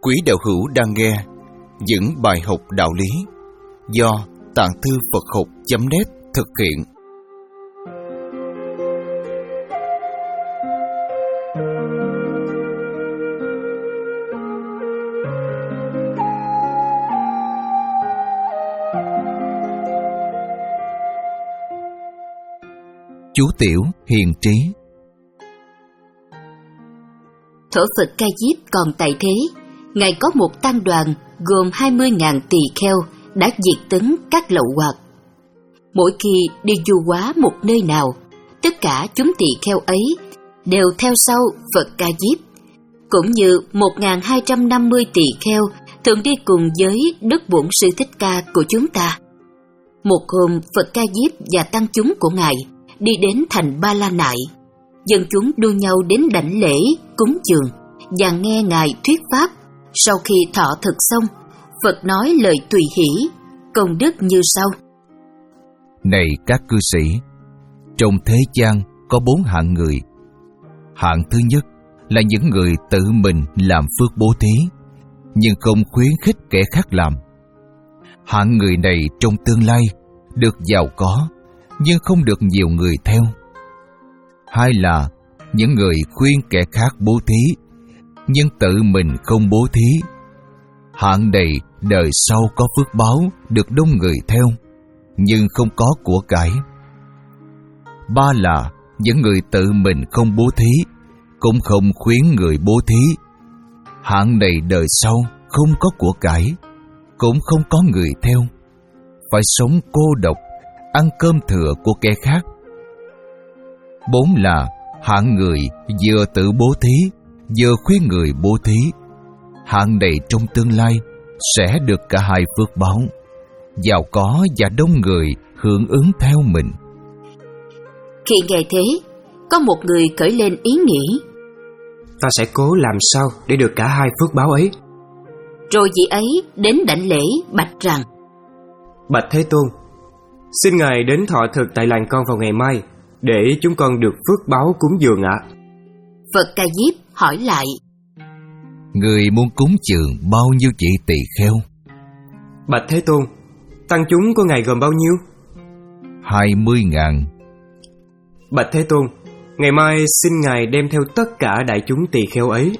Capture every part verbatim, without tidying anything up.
Quý đạo hữu đang nghe những bài học đạo lý do Tạng Thư Phật Học chấm net thực hiện. Chú tiểu hiền trí. Thuở Phật Ca Diếp còn tại thế, Ngài có một tăng đoàn gồm hai mươi nghìn tỳ kheo đã diệt tấn các lậu hoặc. Mỗi khi đi du hóa một nơi nào, tất cả chúng tỳ kheo ấy đều theo sau Phật Ca Diếp, cũng như một nghìn hai trăm năm mươi tỳ kheo thường đi cùng với Đức Bổn Sư Thích Ca của chúng ta. Một hôm, Phật Ca Diếp và tăng chúng của Ngài đi đến thành Ba La Nại. Dân chúng đua nhau đến đảnh lễ, cúng dường và nghe Ngài thuyết pháp. Sau khi thọ thực xong, Phật nói lời tùy hỷ, công đức như sau: Này các cư sĩ, trong thế gian có bốn hạng người. Hạng thứ nhất là những người tự mình làm phước bố thí, nhưng không khuyến khích kẻ khác làm. Hạng người này trong tương lai được giàu có, nhưng không được nhiều người theo. Hai là những người khuyên kẻ khác bố thí, nhưng tự mình không bố thí. Hạng này đời sau có phước báo được đông người theo, nhưng không có của cải. Ba là những người tự mình không bố thí, cũng không khuyến người bố thí. Hạng này đời sau không có của cải, cũng không có người theo, phải sống cô độc, ăn cơm thừa của kẻ khác. Bốn là hạng người vừa tự bố thí, vừa khuyên người bố thí. Hạng này trong tương lai sẽ được cả hai phước báo, giàu có và đông người hưởng ứng theo mình. Khi nghe thế, có một người khởi lên ý nghĩ: Ta sẽ cố làm sao để được cả hai phước báo ấy. Rồi vị ấy đến đảnh lễ bạch rằng: Bạch Thế Tôn, xin Ngài đến thọ thực tại làng con vào ngày mai, để chúng con được phước báo cúng dường ạ. Phật Ca Diếp hỏi lại: Người muốn cúng dường bao nhiêu vị tỳ kheo? Bạch Thế Tôn, tăng chúng của Ngài gồm bao nhiêu? Hai mươi ngàn. Bạch Thế Tôn, ngày mai xin Ngài đem theo tất cả đại chúng tỳ kheo ấy.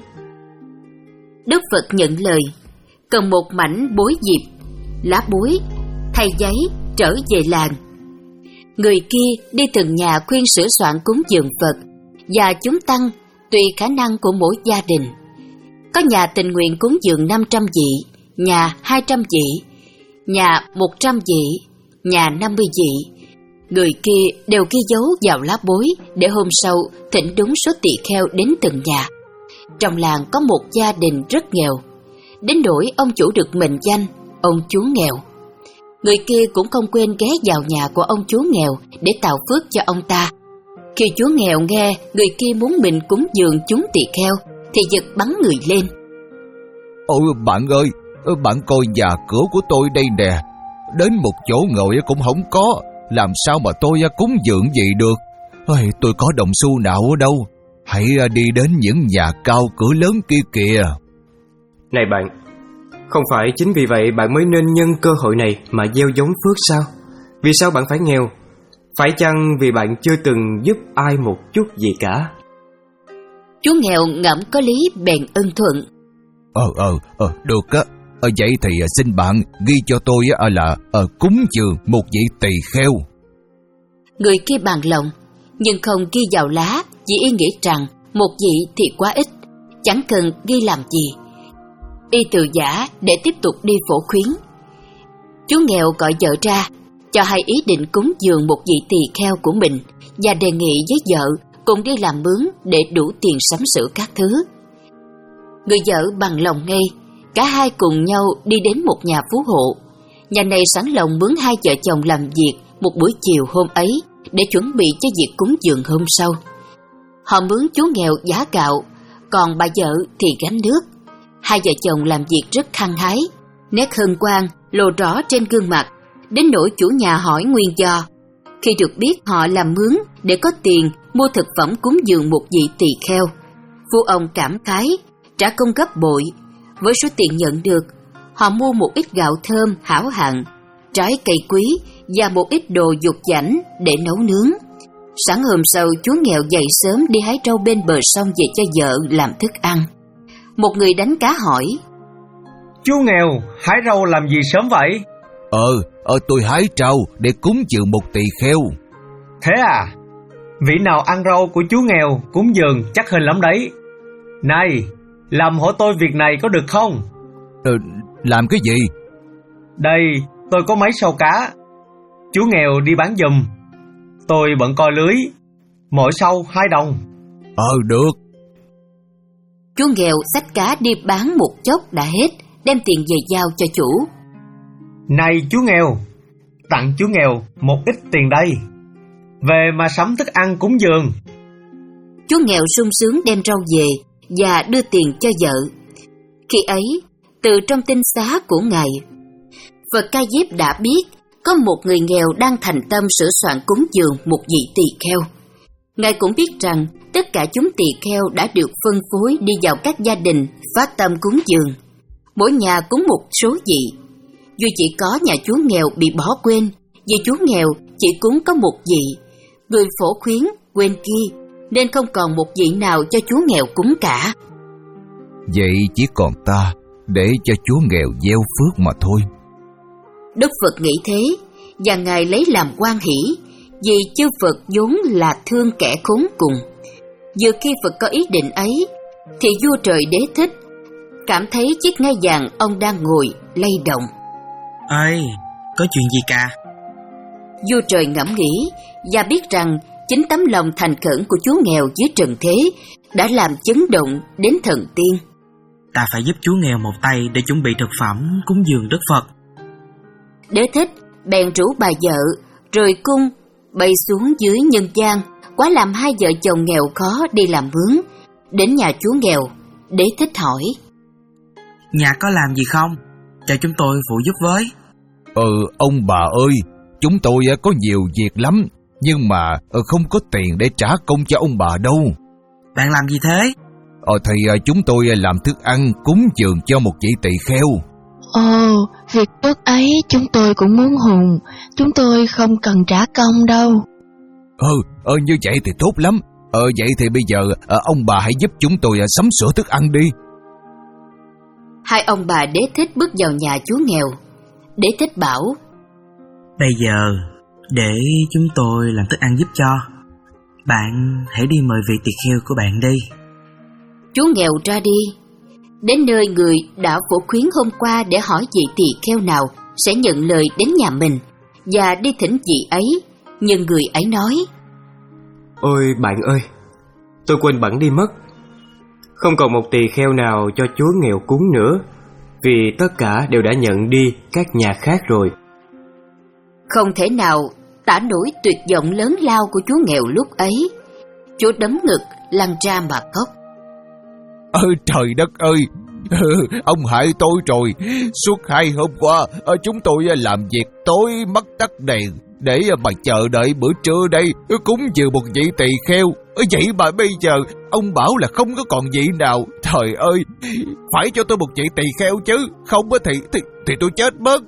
Đức Phật nhận lời, cầm một mảnh bối diệp, lá bối, thay giấy trở về làng. Người kia đi từng nhà khuyên sửa soạn cúng dường Phật, và chúng tăng tùy khả năng của mỗi gia đình. Có nhà tình nguyện cúng dường năm trăm vị, nhà hai trăm vị, nhà một trăm vị, nhà năm mươi vị. Người kia đều ghi dấu vào lá bối để hôm sau thỉnh đúng số tỳ kheo đến từng nhà. Trong làng có một gia đình rất nghèo, đến nỗi ông chủ được mệnh danh ông chú nghèo. Người kia cũng không quên ghé vào nhà của ông chú nghèo để tạo phước cho ông ta. Khi chú nghèo nghe người kia muốn mình cúng dường chúng tỳ kheo thì giật bắn người lên: Ôi bạn ơi, bạn coi nhà cửa của tôi đây nè, đến một chỗ ngồi cũng không có, làm sao mà tôi cúng dường gì được. Ôi, tôi có đồng xu nào ở đâu, hãy đi đến những nhà cao cửa lớn kia kìa. Này bạn, không phải chính vì vậy bạn mới nên nhân cơ hội này mà gieo giống phước sao? Vì sao bạn phải nghèo? Phải chăng vì bạn chưa từng giúp ai một chút gì cả? Chú nghèo ngẫm có lý bèn ưng thuận: Ờ ờ ờ được á. Ờ, vậy thì xin bạn ghi cho tôi là ờ, cúng dường một vị tỳ kheo. Người kia bằng lòng, nhưng không ghi vào lá, chỉ ý nghĩ rằng một vị thì quá ít, chẳng cần ghi làm gì. Y từ giả để tiếp tục đi phổ khuyến. Chú nghèo gọi vợ ra, cho hai ý định cúng dường một vị tỳ kheo của mình, và đề nghị với vợ cùng đi làm mướn để đủ tiền sắm sửa các thứ. Người vợ bằng lòng ngay, cả hai cùng nhau đi đến một nhà phú hộ. Nhà này sẵn lòng mướn hai vợ chồng làm việc một buổi chiều hôm ấy để chuẩn bị cho việc cúng dường hôm sau. Họ mướn chú nghèo giá gạo, còn bà vợ thì gánh nước. Hai vợ chồng làm việc rất hăng hái, nét hân hoan lộ rõ trên gương mặt, đến nỗi chủ nhà hỏi nguyên do. Khi được biết họ làm mướn để có tiền mua thực phẩm cúng dường một vị tỳ kheo, phu ông cảm khái, trả công gấp bội, Với số tiền nhận được, họ mua một ít gạo thơm hảo hạng, trái cây quý và một ít đồ dục dãnh để nấu nướng. Sáng hôm sau, chú nghèo dậy sớm đi hái trâu bên bờ sông về cho vợ làm thức ăn. Một người đánh cá hỏi: Chú nghèo, hái rau làm gì sớm vậy? Ờ, ờ tôi hái trâu để cúng dường một tỳ kheo. Thế à? Vị nào ăn rau của chú nghèo cúng dường chắc hên lắm đấy. Này, làm hộ tôi việc này có được không? Ờ, làm cái gì? Đây, tôi có mấy sâu cá. Chú nghèo đi bán giùm. Tôi bận coi lưới. Mỗi sâu hai đồng. Ờ, được. Chú nghèo xách cá đi bán một chốc đã hết, đem tiền về giao cho chủ. Này chú nghèo, tặng chú nghèo một ít tiền đây, về mà sắm thức ăn cúng dường. Chú nghèo sung sướng đem rau về và đưa tiền cho vợ. Khi ấy, từ trong tinh xá của Ngài, Phật Ca Diếp đã biết có một người nghèo đang thành tâm sửa soạn cúng dường một vị tỳ kheo. Ngài cũng biết rằng tất cả chúng tỳ kheo đã được phân phối đi vào các gia đình phát tâm cúng dường, mỗi nhà cúng một số vị. Dù chỉ có nhà chú nghèo bị bỏ quên, vì chú nghèo chỉ cúng có một vị, người phổ khuyến quên kia, nên không còn một vị nào cho chú nghèo cúng cả. Vậy chỉ còn ta để cho chú nghèo gieo phước mà thôi. Đức Phật nghĩ thế, và Ngài lấy làm hoan hỷ, vì chư Phật vốn là thương kẻ khốn cùng. Vừa khi Phật có ý định ấy, thì vua trời Đế Thích cảm thấy chiếc ngai vàng ông đang ngồi lay động. Ê, có chuyện gì cả? Vua trời ngẫm nghĩ và biết rằng chính tấm lòng thành khẩn của chú nghèo dưới trần thế đã làm chấn động đến thần tiên. Ta phải giúp chú nghèo một tay để chuẩn bị thực phẩm cúng dường Đức Phật. Đế Thích bèn rủ bà vợ rồi cung bay xuống dưới nhân gian, quá làm hai vợ chồng nghèo khó đi làm mướn. Đến nhà chú nghèo, Đế Thích hỏi: Nhà có làm gì không? Cho chúng tôi phụ giúp với. Ừ, ông bà ơi, chúng tôi có nhiều việc lắm, nhưng mà không có tiền để trả công cho ông bà đâu. Bạn làm gì thế? Ờ thì chúng tôi làm thức ăn cúng dường cho một vị tỳ kheo. Ồ, việc tốt ấy chúng tôi cũng muốn hùng. Chúng tôi không cần trả công đâu. Ừ, ờ, như vậy thì tốt lắm. Ờ, vậy thì bây giờ ông bà hãy giúp chúng tôi sắm sửa thức ăn đi. Hai ông bà Đế Thích bước vào nhà chú nghèo. Đế Thích bảo: Bây giờ để chúng tôi làm thức ăn giúp cho. Bạn hãy đi mời vị tỳ kheo của bạn đi. Chú nghèo ra đi. Đến nơi người đã phổ khuyến hôm qua để hỏi vị tỳ kheo nào sẽ nhận lời đến nhà mình, và đi thỉnh vị ấy. Nhưng người ấy nói: Ôi bạn ơi, tôi quên bẵng đi mất. Không còn một tỳ kheo nào cho chú nghèo cúng nữa, vì tất cả đều đã nhận đi các nhà khác rồi. Không thể nào tả nổi tuyệt vọng lớn lao của chú nghèo lúc ấy. Chú đấm ngực lăn ra mà khóc. Ơ trời đất ơi, ông hại tôi rồi. Suốt hai hôm qua chúng tôi làm việc tối mất tắt đèn để mà chờ đợi bữa trưa đây cúng dường một vị tỳ kheo. Vậy mà bây giờ ông bảo là không có còn vị nào. Trời ơi, phải cho tôi một vị tỳ kheo chứ, không thì thì, thì tôi chết mất.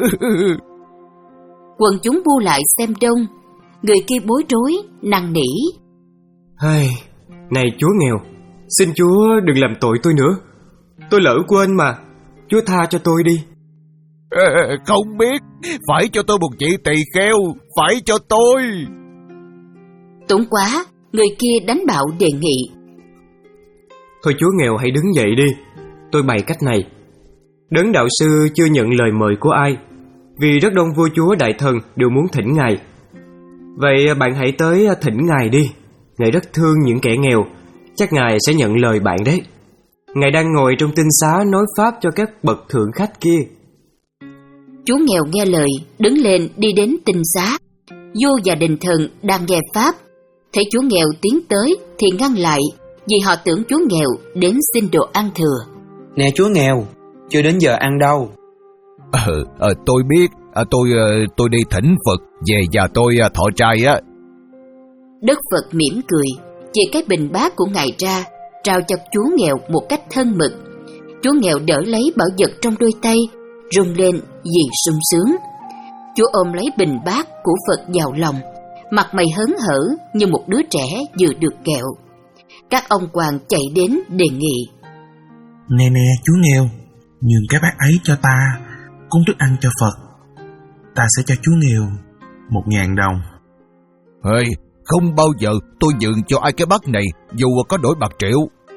Quần chúng bu lại xem đông. Người kia bối rối năn nỉ: Hey, này chúa nghèo, xin Chúa đừng làm tội tôi nữa. Tôi lỡ quên mà, Chúa tha cho tôi đi. À, không biết, phải cho tôi một vị tỳ kheo, phải cho tôi. Túng quá, người kia đánh bạo đề nghị: Thôi chúa nghèo hãy đứng dậy đi. Tôi bày cách này. Đấng đạo sư chưa nhận lời mời của ai, vì rất đông vua chúa đại thần đều muốn thỉnh ngài. Vậy bạn hãy tới thỉnh ngài đi. Ngài rất thương những kẻ nghèo, chắc ngài sẽ nhận lời bạn đấy. Ngài đang ngồi trong tinh xá nói pháp cho các bậc thượng khách kia. Chú nghèo nghe lời, đứng lên đi đến tinh xá. Vua và đình thần đang nghe pháp, thấy chú nghèo tiến tới thì ngăn lại, vì họ tưởng chú nghèo đến xin đồ ăn thừa. Nè chúa nghèo, chưa đến giờ ăn đâu. Ờ, à, tôi biết, à, tôi tôi đi thỉnh Phật về và tôi thọ trai á. Đức Phật mỉm cười, chỉ cái bình bát của ngài ra, trao cho chú nghèo một cách thân mật. Chú nghèo đỡ lấy bảo vật trong đôi tay, rung lên vì sung sướng. Chú ôm lấy bình bát của Phật vào lòng, mặt mày hớn hở như một đứa trẻ vừa được kẹo. Các ông quan chạy đến đề nghị: Nè nè chú nghèo, nhường cái bát ấy cho ta, cúng thức ăn cho Phật. Ta sẽ cho chú nghèo một ngàn đồng. Hey, không bao giờ tôi nhường cho ai cái bát này, dù có đổi bạc triệu.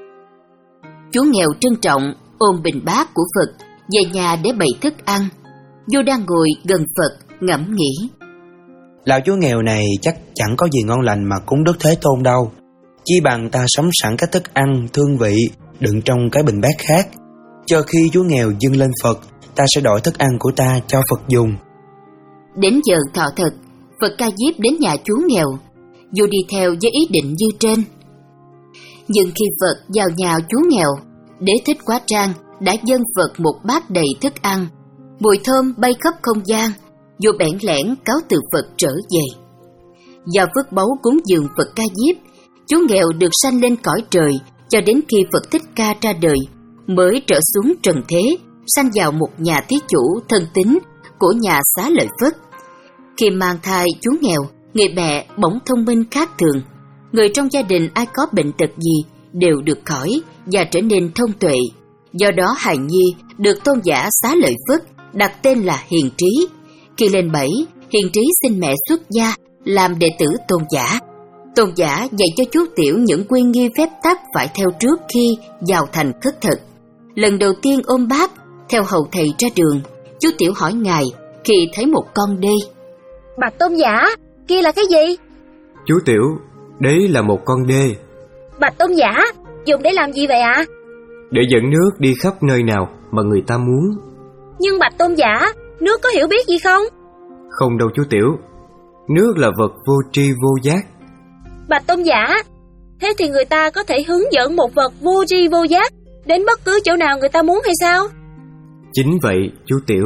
Chú nghèo trân trọng ôm bình bát của Phật về nhà để bày thức ăn. Vua đang ngồi gần Phật ngẫm nghĩ: Lão chú nghèo này chắc chẳng có gì ngon lành mà cúng Đức Thế Tôn đâu. Chi bằng ta sắm sẵn các thức ăn thương vị đựng trong cái bình bát khác. Cho khi chú nghèo dâng lên Phật, ta sẽ đổi thức ăn của ta cho Phật dùng. Đến giờ thọ thực, Phật Ca Diếp đến nhà chú nghèo. Vua đi theo với ý định như trên. Nhưng khi Phật vào nhà chú nghèo, Đế Thích Quá Trang đã dâng Phật một bát đầy thức ăn. Mùi thơm bay khắp không gian. Vua bẽn lẽn cáo từ Phật trở về. Do phước báu cúng dường Phật Ca Diếp, chú nghèo được sanh lên cõi trời cho đến khi Phật Thích Ca ra đời, mới trở xuống trần thế, sanh vào một nhà thí chủ thân tín của nhà Xá Lợi Phất. Khi mang thai chú nghèo, người mẹ bỗng thông minh khác thường. Người trong gia đình ai có bệnh tật gì đều được khỏi và trở nên thông tuệ. Do đó hài nhi được tôn giả Xá Lợi Phất đặt tên là Hiền Trí. Khi lên bảy, Hiền Trí xin mẹ xuất gia làm đệ tử tôn giả. Tôn giả dạy cho chú Tiểu những quy nghi phép tắc phải theo trước khi vào thành khất thực. Lần đầu tiên ôm bát, theo hầu thầy ra đường, chú Tiểu hỏi ngài khi thấy một con đê: Bạch tôn giả, kia là cái gì? Chú Tiểu, đấy là một con đê. Bạch tôn giả, dùng để làm gì vậy ạ? À? Để dẫn nước đi khắp nơi nào mà người ta muốn. Nhưng Bạch tôn giả, nước có hiểu biết gì không? Không đâu chú Tiểu, nước là vật vô tri vô giác. Bạch tôn giả, thế thì người ta có thể hướng dẫn một vật vô tri vô giác đến bất cứ chỗ nào người ta muốn hay sao? Chính vậy chú Tiểu.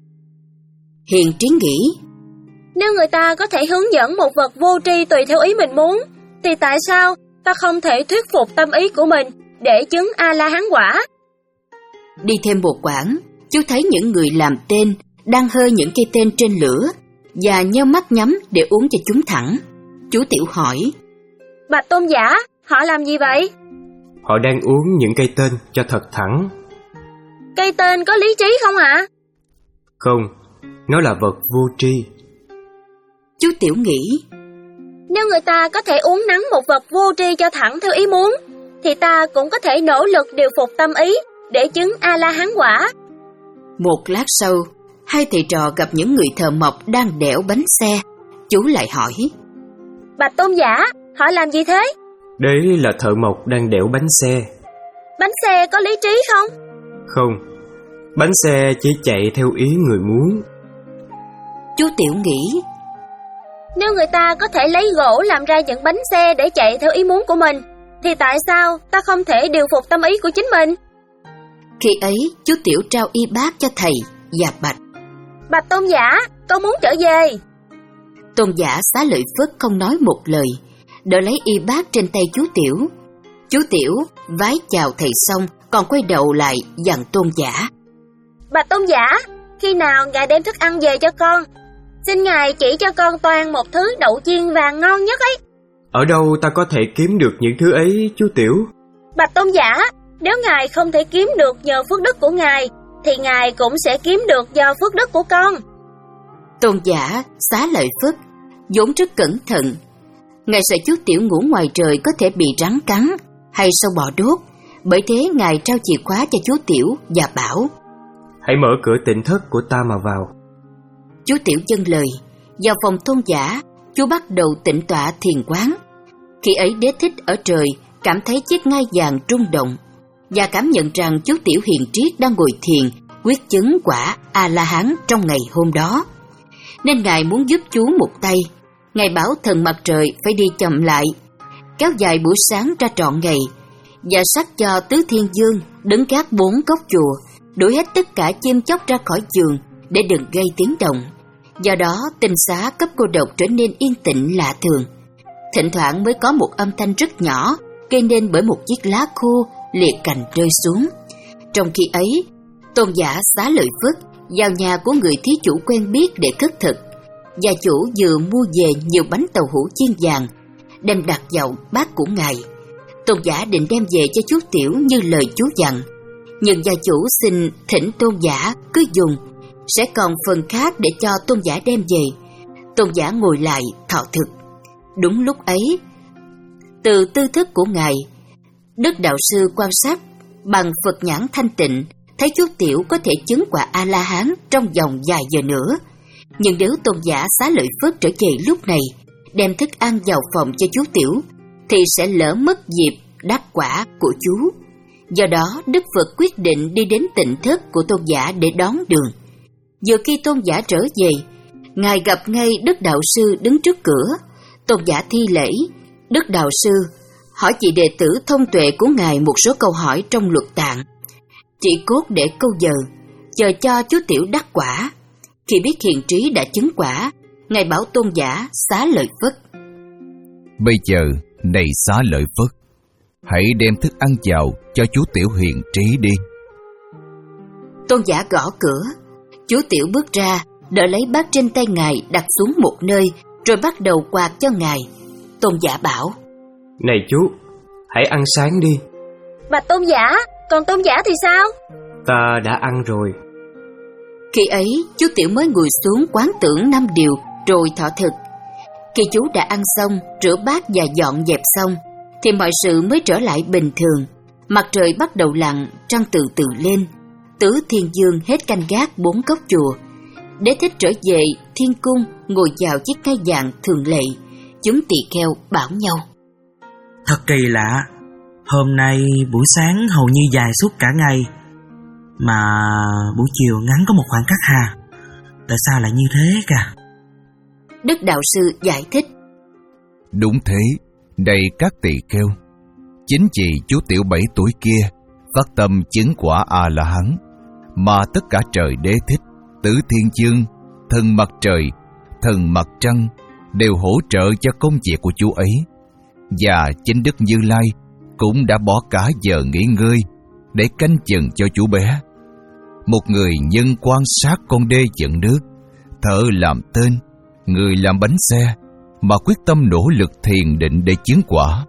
Hiền Trí nghĩ: Nếu người ta có thể hướng dẫn một vật vô tri tùy theo ý mình muốn, thì tại sao ta không thể thuyết phục tâm ý của mình để chứng A-la-hán quả? Đi thêm một quãng, chú thấy những người làm tên đang hơ những cây tên trên lửa và nheo mắt nhắm để uống cho chúng thẳng. Chú Tiểu hỏi: Bạch tôn giả, họ làm gì vậy? Họ đang uống những cây tên cho thật thẳng. Cây tên có lý trí không ạ? Không, nó là vật vô tri. Chú Tiểu nghĩ: Nếu người ta có thể uống nắng một vật vô tri cho thẳng theo ý muốn, thì ta cũng có thể nỗ lực điều phục tâm ý để chứng A-la-hán quả. Một lát sau, hai thầy trò gặp những người thợ mộc đang đẽo bánh xe. Chú lại hỏi: Bạch tôn giả, họ làm gì thế? Đấy là thợ mộc đang đẽo bánh xe. Bánh xe có lý trí không? Không, bánh xe chỉ chạy theo ý người muốn. Chú Tiểu nghĩ: Nếu người ta có thể lấy gỗ làm ra những bánh xe để chạy theo ý muốn của mình, thì tại sao ta không thể điều phục tâm ý của chính mình? Khi ấy, chú Tiểu trao y bát cho thầy và bạch: Bạch tôn giả, con muốn trở về. Tôn giả Xá Lợi Phất không nói một lời, đỡ lấy y bát trên tay chú Tiểu. Chú Tiểu vái chào thầy xong, còn quay đầu lại dặn tôn giả: Bạch tôn giả, khi nào ngài đem thức ăn về cho con, xin ngài chỉ cho con toan một thứ đậu chiên vàng ngon nhất ấy. Ở đâu ta có thể kiếm được những thứ ấy chú Tiểu? Bạch tôn giả, nếu ngài không thể kiếm được nhờ phước đức của ngài, thì ngài cũng sẽ kiếm được do phước đức của con. Tôn giả Xá Lợi Phất vốn rất cẩn thận. Ngài sợ chú Tiểu ngủ ngoài trời có thể bị rắn cắn hay sâu bọ đốt, bởi thế ngài trao chìa khóa cho chú Tiểu và bảo: Hãy mở cửa tịnh thất của ta mà vào. Chú Tiểu dâng lời. Vào phòng tôn giả, chú bắt đầu tịnh tọa thiền quán. Khi ấy Đế Thích ở trời cảm thấy chiếc ngai vàng rung động và cảm nhận rằng chú Tiểu hiền triết đang ngồi thiền quyết chứng quả A-la-hán trong ngày hôm đó, nên ngài muốn giúp chú một tay. Ngài bảo thần mặt trời phải đi chậm lại, kéo dài buổi sáng ra trọn ngày, và sắc cho tứ thiên dương đứng gác bốn góc chùa, đuổi hết tất cả chim chóc ra khỏi giường để đừng gây tiếng động. Do đó tinh xá cấp cô độc trở nên yên tĩnh lạ thường. Thỉnh thoảng mới có một âm thanh rất nhỏ gây nên bởi một chiếc lá khô liệt cành rơi xuống. Trong khi ấy, tôn giả Xá Lợi Phất vào nhà của người thí chủ quen biết để cất thực. Gia chủ vừa mua về nhiều bánh tàu hũ chiên vàng, đem đặt vào bát của ngài. Tôn giả định đem về cho chú Tiểu như lời chú dặn, nhưng gia chủ xin thỉnh tôn giả cứ dùng, sẽ còn phần khác để cho tôn giả đem về. Tôn giả ngồi lại thọ thực. Đúng lúc ấy, từ tư thức của ngài, Đức Đạo Sư quan sát bằng Phật nhãn thanh tịnh, thấy chú Tiểu có thể chứng quả A-la-hán trong vòng vài giờ nữa. Nhưng nếu tôn giả Xá Lợi Phất trở về lúc này, đem thức ăn vào phòng cho chú Tiểu, thì sẽ lỡ mất dịp đắc quả của chú. Do đó, Đức Phật quyết định đi đến tịnh thất của tôn giả để đón đường. Vừa khi tôn giả trở về, ngài gặp ngay Đức Đạo Sư đứng trước cửa. Tôn giả thi lễ. Đức Đạo Sư hỏi vị đệ tử thông tuệ của ngài một số câu hỏi trong luật tạng, chỉ cốt để câu giờ, chờ cho chú Tiểu đắc quả. Khi biết hiền trí đã chứng quả, ngài bảo tôn giả Xá Lợi Phất: Bây giờ, này Xá Lợi Phất, hãy đem thức ăn vào cho chú Tiểu hiền trí đi. Tôn giả gõ cửa. Chú Tiểu bước ra, đỡ lấy bát trên tay ngài đặt xuống một nơi, rồi bắt đầu quạt cho ngài. Tôn giả bảo: Này chú, hãy ăn sáng đi. Bạch tôn giả, còn tôn giả thì sao? Ta đã ăn rồi. Khi ấy, chú Tiểu mới ngồi xuống quán tưởng năm điều rồi thọ thực. Khi chú đã ăn xong, rửa bát và dọn dẹp xong, thì mọi sự mới trở lại bình thường. Mặt trời bắt đầu lặn, trăng từ từ lên. Tứ Thiên Dương hết canh gác bốn góc chùa. Đế thích trở về thiên cung, ngồi vào chiếc cây vàng thường lệ. Chúng tỳ kheo bảo nhau: Thật kỳ lạ, hôm nay buổi sáng hầu như dài suốt cả ngày, mà buổi chiều ngắn có một khoảng cách hà. Tại sao lại như thế cả? Đức Đạo Sư giải thích: Đúng thế, này các tỳ kheo, chính vì chú Tiểu bảy tuổi kia phát tâm chứng quả A-la-hán, mà tất cả trời Đế thích, Tứ Thiên Dương, thần mặt trời, thần mặt trăng đều hỗ trợ cho công việc của chú ấy. Và chính Đức Như Lai cũng đã bỏ cả giờ nghỉ ngơi để canh chừng cho chú bé. Một người nhân quan sát con đê dẫn nước, thợ làm tên, người làm bánh xe, mà quyết tâm nỗ lực thiền định để chứng quả.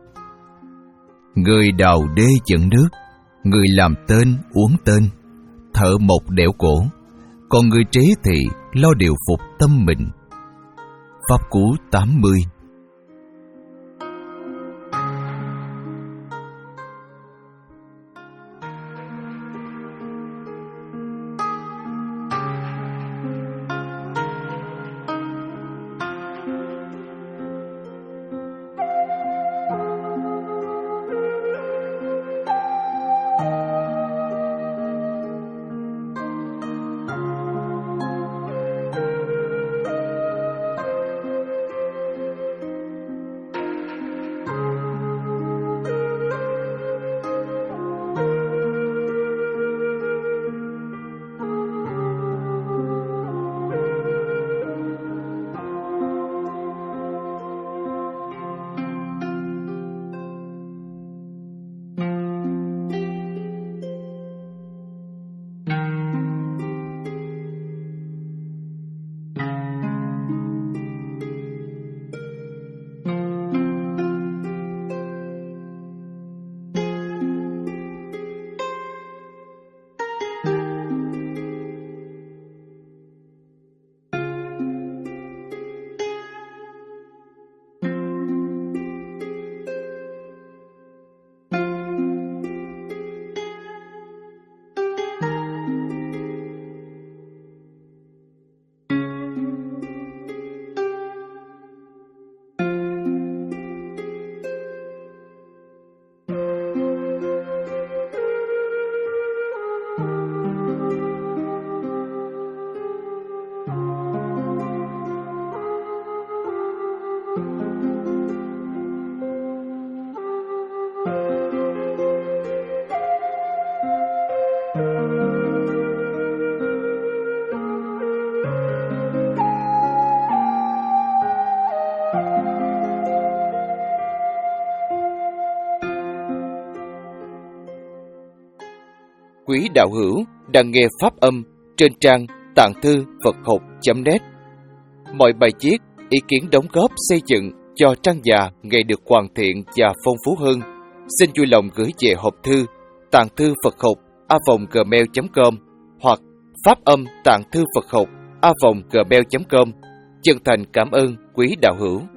Người đào đê dẫn nước, người làm tên uống tên, thợ mộc đẽo cổ, còn người trí thì lo điều phục tâm mình. Pháp Cú tám mươi. quý đạo hữu đang nghe pháp âm trên trang tạng thư Phật học chấm net. Mọi bài viết, ý kiến đóng góp xây dựng cho trang già ngày được hoàn thiện và phong phú hơn, xin vui lòng gửi về hộp thư tạng thư Phật học a vòng gmail chấm com hoặc pháp âm tạng thư Phật học a vòng gmail chấm com. Chân thành cảm ơn quý đạo hữu.